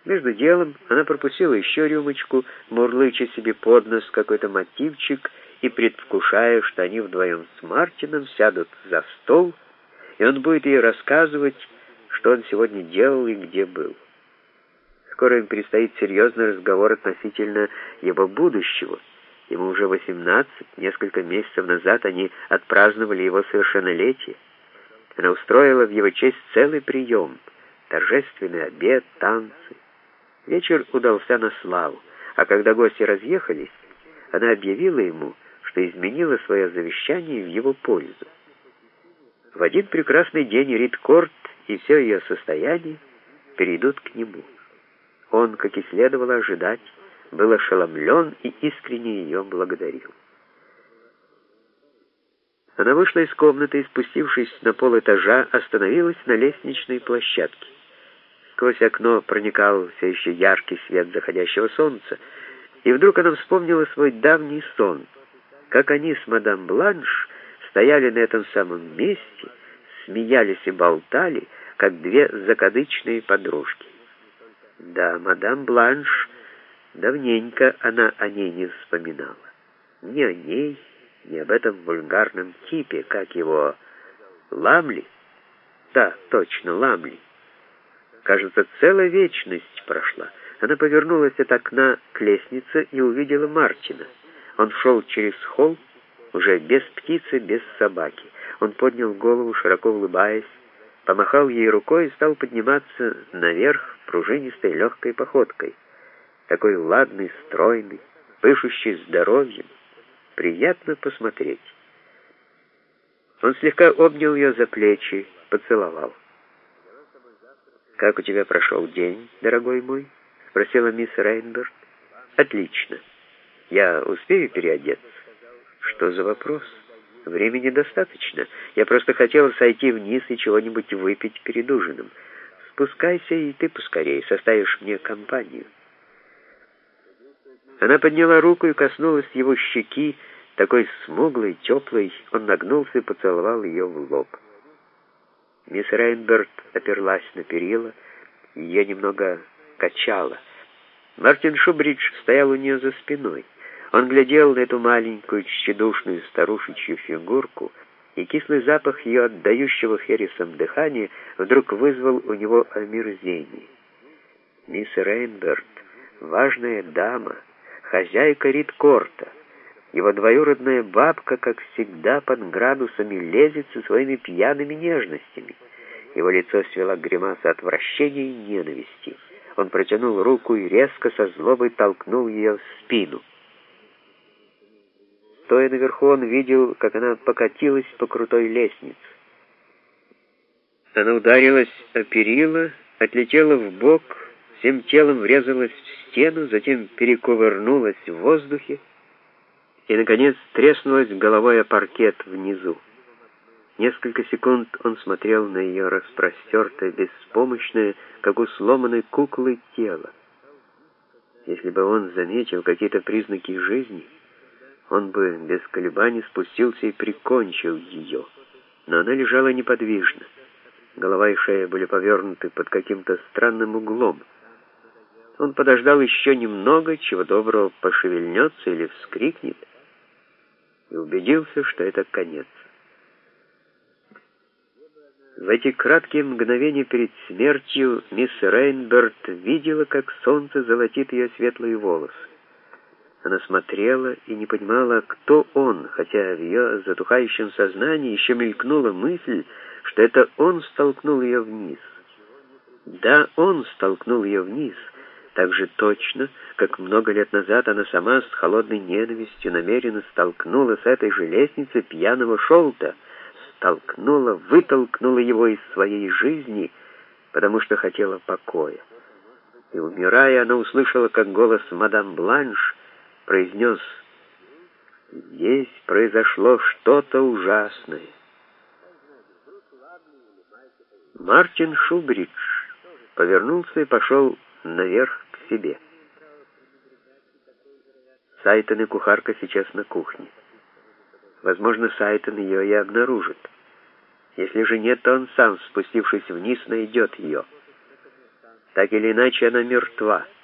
Между делом она пропустила еще рюмочку, мурлыча себе под нос какой-то мотивчик и предвкушая, что они вдвоем с Мартином сядут за стол, и он будет ей рассказывать, что он сегодня делал и где был. Скоро им предстоит серьезный разговор относительно его будущего. Ему уже 18, несколько месяцев назад они отпраздновали его совершеннолетие. Она устроила в его честь целый прием, торжественный обед, танцы. Вечер удался на славу, а когда гости разъехались, она объявила ему, что изменила свое завещание в его пользу. В один прекрасный день Рит Корт и все ее состояние перейдут к нему. Он, как и следовало ожидать, был ошеломлен и искренне ее благодарил. Она вышла из комнаты и, спустившись на полэтажа, остановилась на лестничной площадке. Сквозь окно проникал все еще яркий свет заходящего солнца, и вдруг она вспомнила свой давний сон, как они с мадам Бланш стояли на этом самом месте, смеялись и болтали, как две закадычные подружки. Да, мадам Бланш, давненько она о ней не вспоминала. Ни о ней, ни об этом вульгарном типе, как его, Ламли? Да, точно, Ламли. Кажется, целая вечность прошла. Она повернулась от окна к лестнице и увидела Мартина. Он шел через холл, уже без птицы, без собаки. Он поднял голову, широко улыбаясь, помахал ей рукой и стал подниматься наверх пружинистой легкой походкой. Такой ладный, стройный, пышущий здоровьем. Приятно посмотреть. Он слегка обнял ее за плечи, поцеловал. «Как у тебя прошел день, дорогой мой?» — спросила мисс Рейнберт. «Отлично. Я успею переодеться?» «Что за вопрос? Времени достаточно. Я просто хотела сойти вниз и чего-нибудь выпить перед ужином. Спускайся, и ты поскорее составишь мне компанию». Она подняла руку и коснулась его щеки, такой смуглой, теплой. Он нагнулся и поцеловал ее в лоб. Мисс Рейнберт оперлась на перила, ее немного качало. Мартин Шубридж стоял у нее за спиной. Он глядел на эту маленькую, тщедушную старушечью фигурку, и кислый запах ее отдающего хересом дыхания вдруг вызвал у него омерзение. Мисс Рейнберт, важная дама, хозяйка Рит-Корта, его двоюродная бабка, как всегда, под градусами лезет со своими пьяными нежностями. Его лицо свело гримаса отвращения и ненависти. Он протянул руку и резко со злобой толкнул ее в спину. Стоя наверху, он видел, как она покатилась по крутой лестнице. Она ударилась о перила, отлетела вбок, всем телом врезалась в стену, затем перекувырнулась в воздухе и, наконец, треснулась головой о паркет внизу. Несколько секунд он смотрел на ее распростертое, беспомощное, как у сломанной куклы, тело. Если бы он заметил какие-то признаки жизни, он бы без колебаний спустился и прикончил ее. Но она лежала неподвижно. Голова и шея были повернуты под каким-то странным углом. Он подождал еще немного, чего доброго пошевельнется или вскрикнет, и убедился, что это конец. В эти краткие мгновения перед смертью мисс Рейнберт видела, как солнце золотит ее светлые волосы. Она смотрела и не понимала, кто он, хотя в ее затухающем сознании еще мелькнула мысль, что это он столкнул ее вниз. Да, он столкнул ее вниз, так же точно, как много лет назад она сама с холодной ненавистью намеренно столкнула с этой же лестницы пьяного Шолта, столкнула, вытолкнула его из своей жизни, потому что хотела покоя. И, умирая, она услышала, как голос мадам Бланш произнес: «Здесь произошло что-то ужасное». Мартин Шубридж повернулся и пошел наверх к себе. Сайтон и кухарка сейчас на кухне. Возможно, Сайтон ее и обнаружит. Если же нет, то он сам, спустившись вниз, найдет ее. Так или иначе, она мертва.